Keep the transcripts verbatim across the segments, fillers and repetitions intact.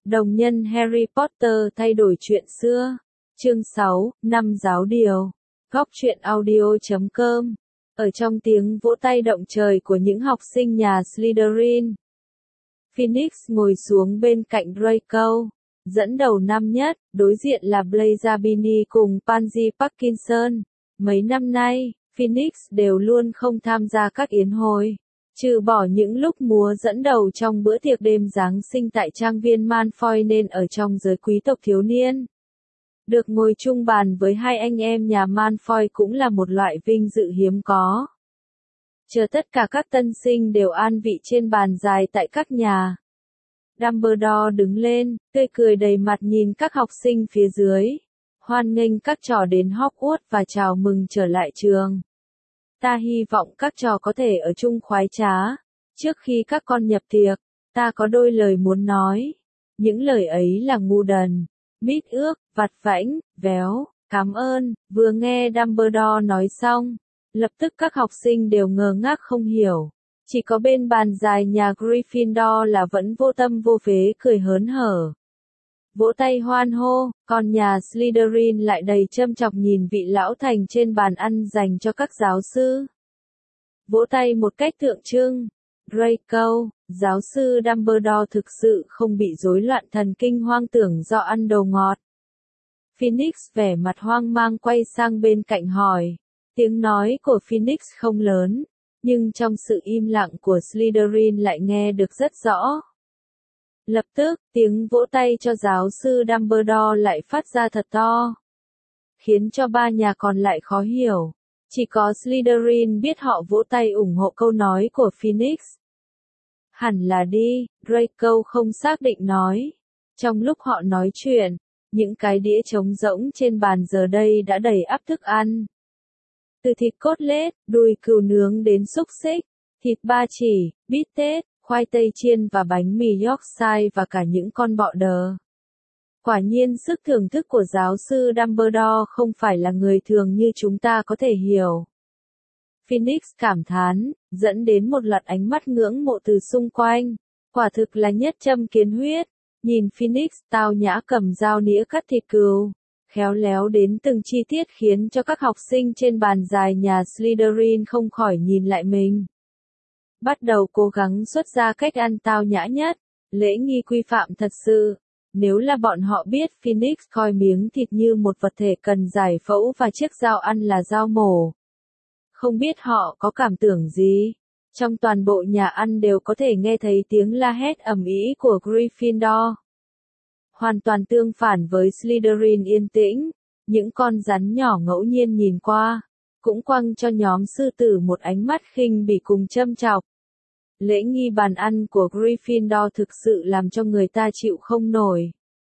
Đồng nhân Harry Potter thay đổi chuyện xưa. Chương sáu, năm giáo điều. Góc truyện audio chấm com. Ở trong tiếng vỗ tay động trời của những học sinh nhà Slytherin, Phoenix ngồi xuống bên cạnh Draco, dẫn đầu năm nhất, đối diện là Blaise Zabini cùng Pansy Parkinson. Mấy năm nay, Phoenix đều luôn không tham gia các yến hội, trừ bỏ những lúc múa dẫn đầu trong bữa tiệc đêm Giáng sinh tại trang viên Malfoy nên ở trong giới quý tộc thiếu niên. Được ngồi chung bàn với hai anh em nhà Malfoy cũng là một loại vinh dự hiếm có. Chờ tất cả các tân sinh đều an vị trên bàn dài tại các nhà, Dumbledore đứng lên, tươi cười đầy mặt nhìn các học sinh phía dưới. Hoan nghênh các trò đến Hogwarts và chào mừng trở lại trường. Ta hy vọng các trò có thể ở chung khoái trá. Trước khi các con nhập tiệc, ta có đôi lời muốn nói. Những lời ấy là ngu đần, mít ước, vặt vãnh, véo, cảm ơn. Vừa nghe Dumbledore nói xong, lập tức các học sinh đều ngơ ngác không hiểu. Chỉ có bên bàn dài nhà Gryffindor là vẫn vô tâm vô phế cười hớn hở, vỗ tay hoan hô, còn nhà Slytherin lại đầy châm chọc nhìn vị lão thành trên bàn ăn dành cho các giáo sư. Vỗ tay một cách tượng trưng. Draco, giáo sư Dumbledore thực sự không bị rối loạn thần kinh hoang tưởng do ăn đồ ngọt. Phoenix vẻ mặt hoang mang quay sang bên cạnh hỏi. Tiếng nói của Phoenix không lớn, nhưng trong sự im lặng của Slytherin lại nghe được rất rõ. Lập tức, tiếng vỗ tay cho giáo sư Dumbledore lại phát ra thật to, khiến cho ba nhà còn lại khó hiểu. Chỉ có Slytherin biết họ vỗ tay ủng hộ câu nói của Phoenix. Hẳn là đi, Draco không xác định nói. Trong lúc họ nói chuyện, những cái đĩa trống rỗng trên bàn giờ đây đã đầy ắp thức ăn. Từ thịt cốt lết, đùi cừu nướng đến xúc xích, thịt ba chỉ, bít tết, khoai tây chiên và bánh mì Yorkshire và cả những con bọ đờ. Quả nhiên sức thưởng thức của giáo sư Dumbledore không phải là người thường như chúng ta có thể hiểu. Phoenix cảm thán, dẫn đến một loạt ánh mắt ngưỡng mộ từ xung quanh. Quả thực là nhất châm kiến huyết. Nhìn Phoenix tao nhã cầm dao nĩa cắt thịt cừu, khéo léo đến từng chi tiết khiến cho các học sinh trên bàn dài nhà Slytherin không khỏi nhìn lại mình. Bắt đầu cố gắng xuất ra cách ăn tao nhã nhất, lễ nghi quy phạm thật sự. Nếu là bọn họ biết Phoenix coi miếng thịt như một vật thể cần giải phẫu và chiếc dao ăn là dao mổ, không biết họ có cảm tưởng gì. Trong toàn bộ nhà ăn đều có thể nghe thấy tiếng la hét ầm ĩ của Gryffindor. Hoàn toàn tương phản với Slytherin yên tĩnh, những con rắn nhỏ ngẫu nhiên nhìn qua, cũng quăng cho nhóm sư tử một ánh mắt khinh bỉ cùng châm chọc. Lễ nghi bàn ăn của Gryffindor thực sự làm cho người ta chịu không nổi.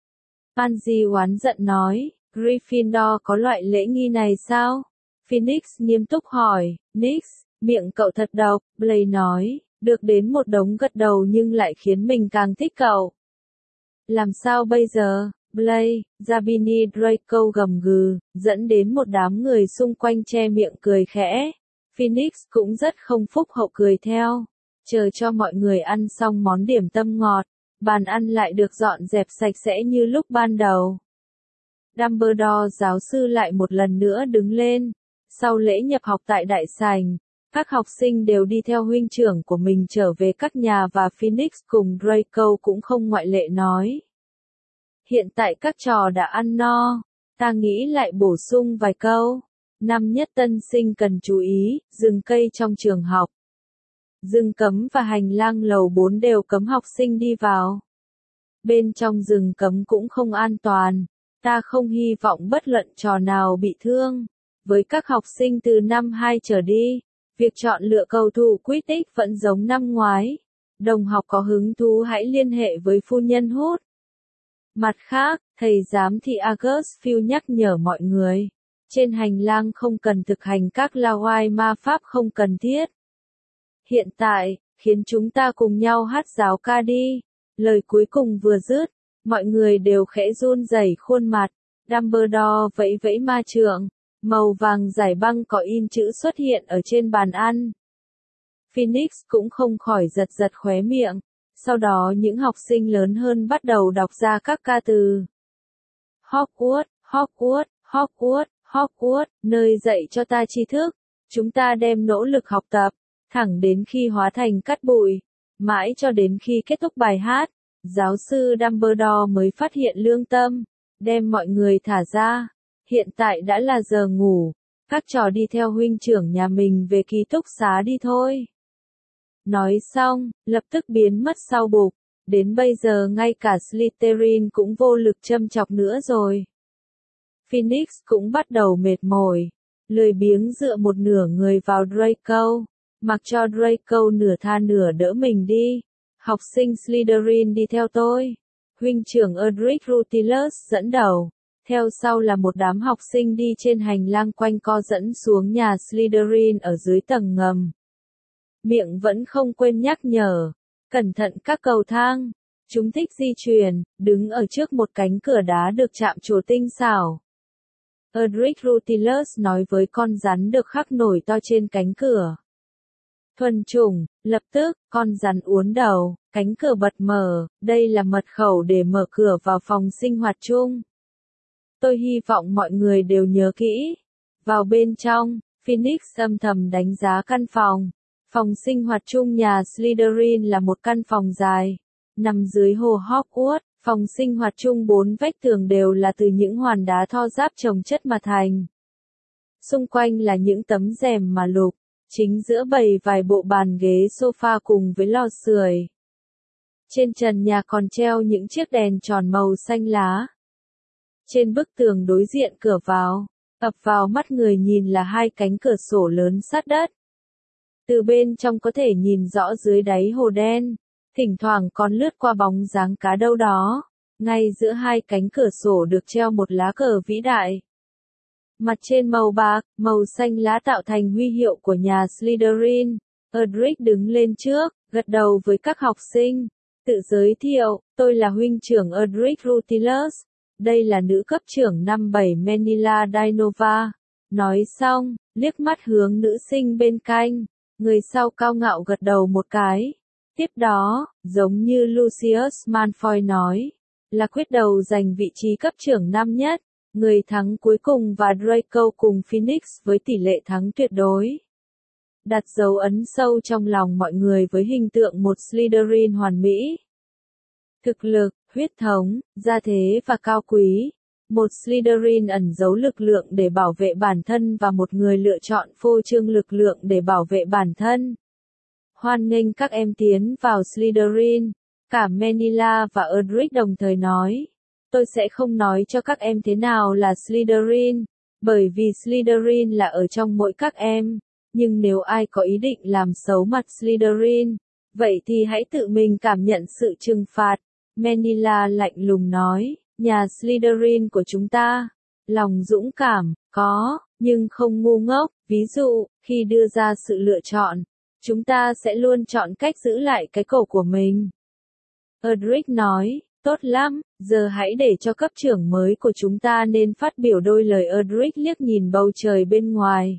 Pansy oán giận nói, Gryffindor có loại lễ nghi này sao? Phoenix nghiêm túc hỏi. Nix, miệng cậu thật độc, Blaise nói, được đến một đống gật đầu nhưng lại khiến mình càng thích cậu. Làm sao bây giờ? Blaise, Zabini Draco gầm gừ, dẫn đến một đám người xung quanh che miệng cười khẽ. Phoenix cũng rất không phúc hậu cười theo. Chờ cho mọi người ăn xong món điểm tâm ngọt, bàn ăn lại được dọn dẹp sạch sẽ như lúc ban đầu. Dumbledore giáo sư lại một lần nữa đứng lên. Sau lễ nhập học tại đại sảnh, các học sinh đều đi theo huynh trưởng của mình trở về các nhà và Phoenix cùng Draco cũng không ngoại lệ nói. Hiện tại các trò đã ăn no, ta nghĩ lại bổ sung vài câu. Năm nhất tân sinh cần chú ý, rừng cây trong trường học, rừng cấm và hành lang lầu bốn đều cấm học sinh đi vào. Bên trong rừng cấm cũng không an toàn, ta không hy vọng bất luận trò nào bị thương. Với các học sinh từ năm hai trở đi, việc chọn lựa cầu thủ Quidditch vẫn giống năm ngoái. Đồng học có hứng thú hãy liên hệ với phu nhân Hút. Mặt khác, thầy giám thị August Field nhắc nhở mọi người, trên hành lang không cần thực hành các lao oai ma pháp không cần thiết. Hiện tại, khiến chúng ta cùng nhau hát giáo ca đi. Lời cuối cùng vừa dứt, mọi người đều khẽ run rẩy khuôn mặt. Dumbledore vẫy vẫy ma trượng, màu vàng giải băng có in chữ xuất hiện ở trên bàn ăn. Phoenix cũng không khỏi giật giật khóe miệng. Sau đó những học sinh lớn hơn bắt đầu đọc ra các ca từ. Hogwarts, Hogwarts, Hogwarts, Hogwarts, nơi dạy cho ta tri thức. Chúng ta đem nỗ lực học tập, thẳng đến khi hóa thành cát bụi, mãi cho đến khi kết thúc bài hát, giáo sư Dumbledore mới phát hiện lương tâm, đem mọi người thả ra. Hiện tại đã là giờ ngủ, các trò đi theo huynh trưởng nhà mình về ký túc xá đi thôi. Nói xong, lập tức biến mất sau bục, đến bây giờ ngay cả Slytherin cũng vô lực châm chọc nữa rồi. Phoenix cũng bắt đầu mệt mỏi, lười biếng dựa một nửa người vào Draco, mặc cho Draco nửa tha nửa đỡ mình đi. Học sinh Slytherin đi theo tôi. Huynh trưởng Edric Rutilus dẫn đầu. Theo sau là một đám học sinh đi trên hành lang quanh co dẫn xuống nhà Slytherin ở dưới tầng ngầm. Miệng vẫn không quên nhắc nhở. Cẩn thận các cầu thang. Chúng thích di chuyển, đứng ở trước một cánh cửa đá được chạm trổ tinh xảo. Edric Rutilus nói với con rắn được khắc nổi to trên cánh cửa. Thuần chủng, lập tức, con rắn uốn đầu, cánh cửa bật mở, đây là mật khẩu để mở cửa vào phòng sinh hoạt chung. Tôi hy vọng mọi người đều nhớ kỹ. Vào bên trong, Phoenix âm thầm đánh giá căn phòng. Phòng sinh hoạt chung nhà Slytherin là một căn phòng dài, nằm dưới hồ Hogwarts. Phòng sinh hoạt chung bốn vách tường đều là từ những hoàn đá tho ráp chồng chất mà thành. Xung quanh là những tấm rèm mà lục, chính giữa bày vài bộ bàn ghế sofa cùng với lò sưởi. Trên trần nhà còn treo những chiếc đèn tròn màu xanh lá. Trên bức tường đối diện cửa vào, ập vào mắt người nhìn là hai cánh cửa sổ lớn sát đất. Từ bên trong có thể nhìn rõ dưới đáy hồ đen. Thỉnh thoảng còn lướt qua bóng dáng cá đâu đó. Ngay giữa hai cánh cửa sổ được treo một lá cờ vĩ đại. Mặt trên màu bạc, màu xanh lá tạo thành huy hiệu của nhà Slytherin. Edric đứng lên trước, gật đầu với các học sinh. Tự giới thiệu, tôi là huynh trưởng Edric Rutilus. Đây là nữ cấp trưởng năm bảy Manila Dinova. Nói xong, liếc mắt hướng nữ sinh bên cạnh. Người sau cao ngạo gật đầu một cái. Tiếp đó, giống như Lucius Malfoy nói, là quyết đầu giành vị trí cấp trưởng năm nhất, người thắng cuối cùng và Draco cùng Phoenix với tỷ lệ thắng tuyệt đối. Đặt dấu ấn sâu trong lòng mọi người với hình tượng một Slytherin hoàn mỹ. Thực lực, huyết thống, gia thế và cao quý. Một Slytherin ẩn giấu lực lượng để bảo vệ bản thân và một người lựa chọn phô trương lực lượng để bảo vệ bản thân. Hoan nghênh các em tiến vào Slytherin. Cả Manila và Edric đồng thời nói. Tôi sẽ không nói cho các em thế nào là Slytherin, bởi vì Slytherin là ở trong mỗi các em. Nhưng nếu ai có ý định làm xấu mặt Slytherin, vậy thì hãy tự mình cảm nhận sự trừng phạt. Manila lạnh lùng nói, nhà Slytherin của chúng ta, lòng dũng cảm, có, nhưng không ngu ngốc. Ví dụ, khi đưa ra sự lựa chọn, chúng ta sẽ luôn chọn cách giữ lại cái cổ của mình. Edric nói, tốt lắm, giờ hãy để cho cấp trưởng mới của chúng ta nên phát biểu đôi lời. Edric liếc nhìn bầu trời bên ngoài.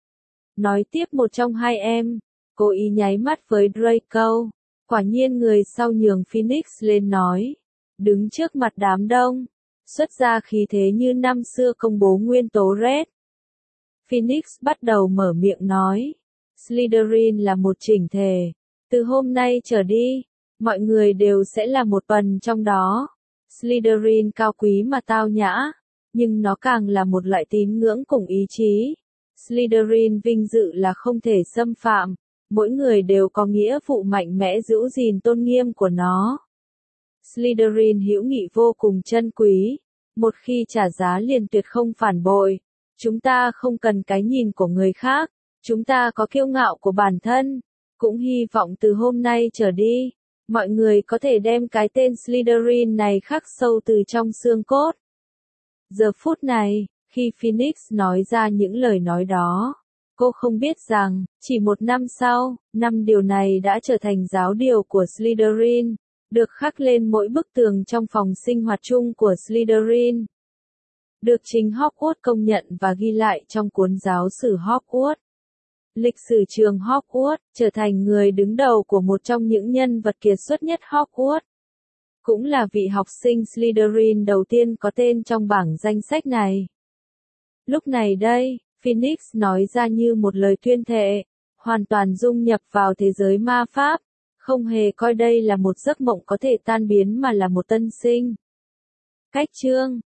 Nói tiếp một trong hai em, cố ý nháy mắt với Draco. Quả nhiên người sau nhường Phoenix lên nói. Đứng trước mặt đám đông, xuất ra khí thế như năm xưa công bố nguyên tố Red. Phoenix bắt đầu mở miệng nói. Slytherin là một chỉnh thể. Từ hôm nay trở đi, mọi người đều sẽ là một phần trong đó. Slytherin cao quý mà tao nhã, nhưng nó càng là một loại tín ngưỡng cùng ý chí. Slytherin vinh dự là không thể xâm phạm, mỗi người đều có nghĩa vụ mạnh mẽ giữ gìn tôn nghiêm của nó. Slytherin hữu nghị vô cùng chân quý, một khi trả giá liền tuyệt không phản bội. Chúng ta không cần cái nhìn của người khác, chúng ta có kiêu ngạo của bản thân. Cũng hy vọng từ hôm nay trở đi, mọi người có thể đem cái tên Slytherin này khắc sâu từ trong xương cốt. Giờ phút này, khi Phoenix nói ra những lời nói đó, cô không biết rằng, chỉ một năm sau, năm điều này đã trở thành giáo điều của Slytherin, được khắc lên mỗi bức tường trong phòng sinh hoạt chung của Slytherin. Được chính Hogwarts công nhận và ghi lại trong cuốn giáo sử Hogwarts. lịch sử trường Hogwarts, trở thành người đứng đầu của một trong những nhân vật kiệt xuất nhất Hogwarts. Cũng là vị học sinh Slytherin đầu tiên có tên trong bảng danh sách này. Lúc này đây, Phoenix nói ra như một lời tuyên thệ, hoàn toàn dung nhập vào thế giới ma pháp, không hề coi đây là một giấc mộng có thể tan biến mà là một tân sinh. Cách chương